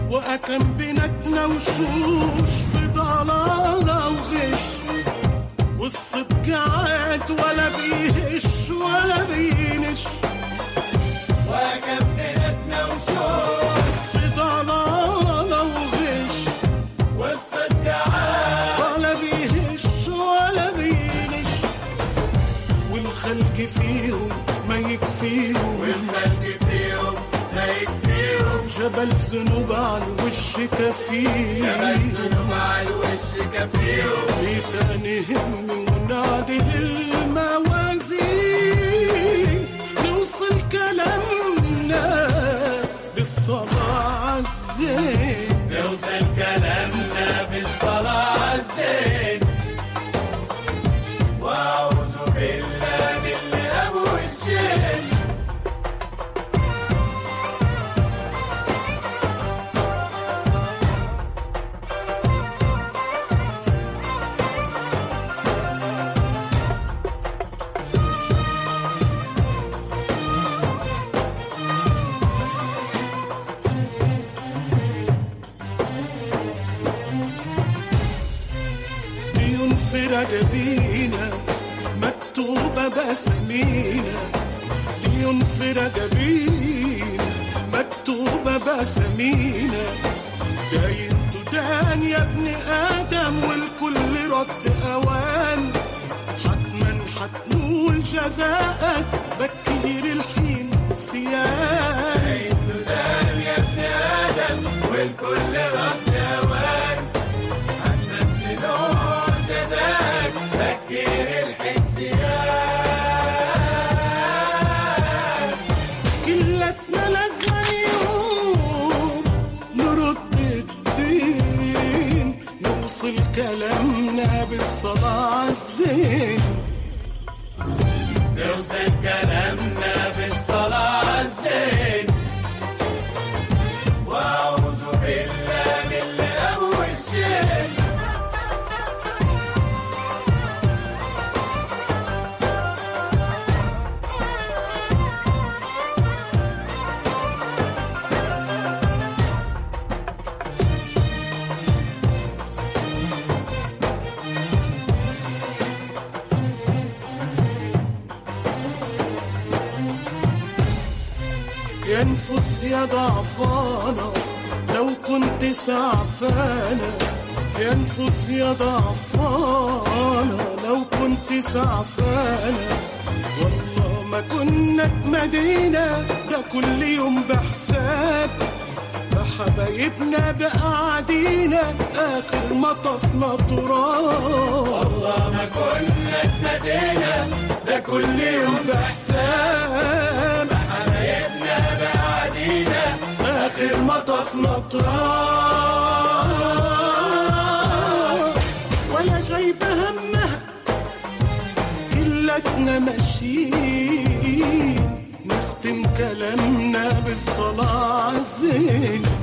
وأكم بيناتنا وشوش في ضلالة وغش، والصدق عاد ولا بيهش ولا بينش، وأكم بيناتنا وشوش في ضلالة وغش، والصدق عاد ولا بيهش ولا بينش، والخلق فيهم ما يكفيهم، والخلق فيهم ما يكفيهم، جبل ذنوب على الوش كفيهم، جبل ذنوب على الوش كفيهم، تاني هم ونعدل الموازين، نوصل كلامنا بالصلاة عالزين، نوصل كلامنا بالصلاة عالزين، وأعوذ بالله من أبو الشين. رجبينا مكتوبة بسمينا، ديون في رجبينا مكتوبة بسمينا، داين تدان يا ابن آدم والكل رد أوان، حتما حتنول جزاءك بكير الحين سيان، داين تدان يا ابن آدم والكل رد أوان، حتما تنول جزاك بكير الحسيان، كلتنا لازمة يوم نرد الدين، نوصل كلامنا بالصلاة عالزين، نوصل كلامنا بالصلاة عالزين، وأعوذ بالله من أبو الشين. يا نفوس يا ضعفانة لو كنت سعفانة، يا نفوس يا ضعفانة لو كنت سعفانة، والله ما كنا اتمدينا ده كل يوم بحساب، حبايبنا بقعدينا آخر مطفنا تراب، والله ما كنا اتمدينا ده كل يوم بحساب، حبايبنا بقعدينا آخر مطفنا تراب، ولا جايبة همها كلتنا ماشيين، نختم كلامنا بالصلاة عالزين،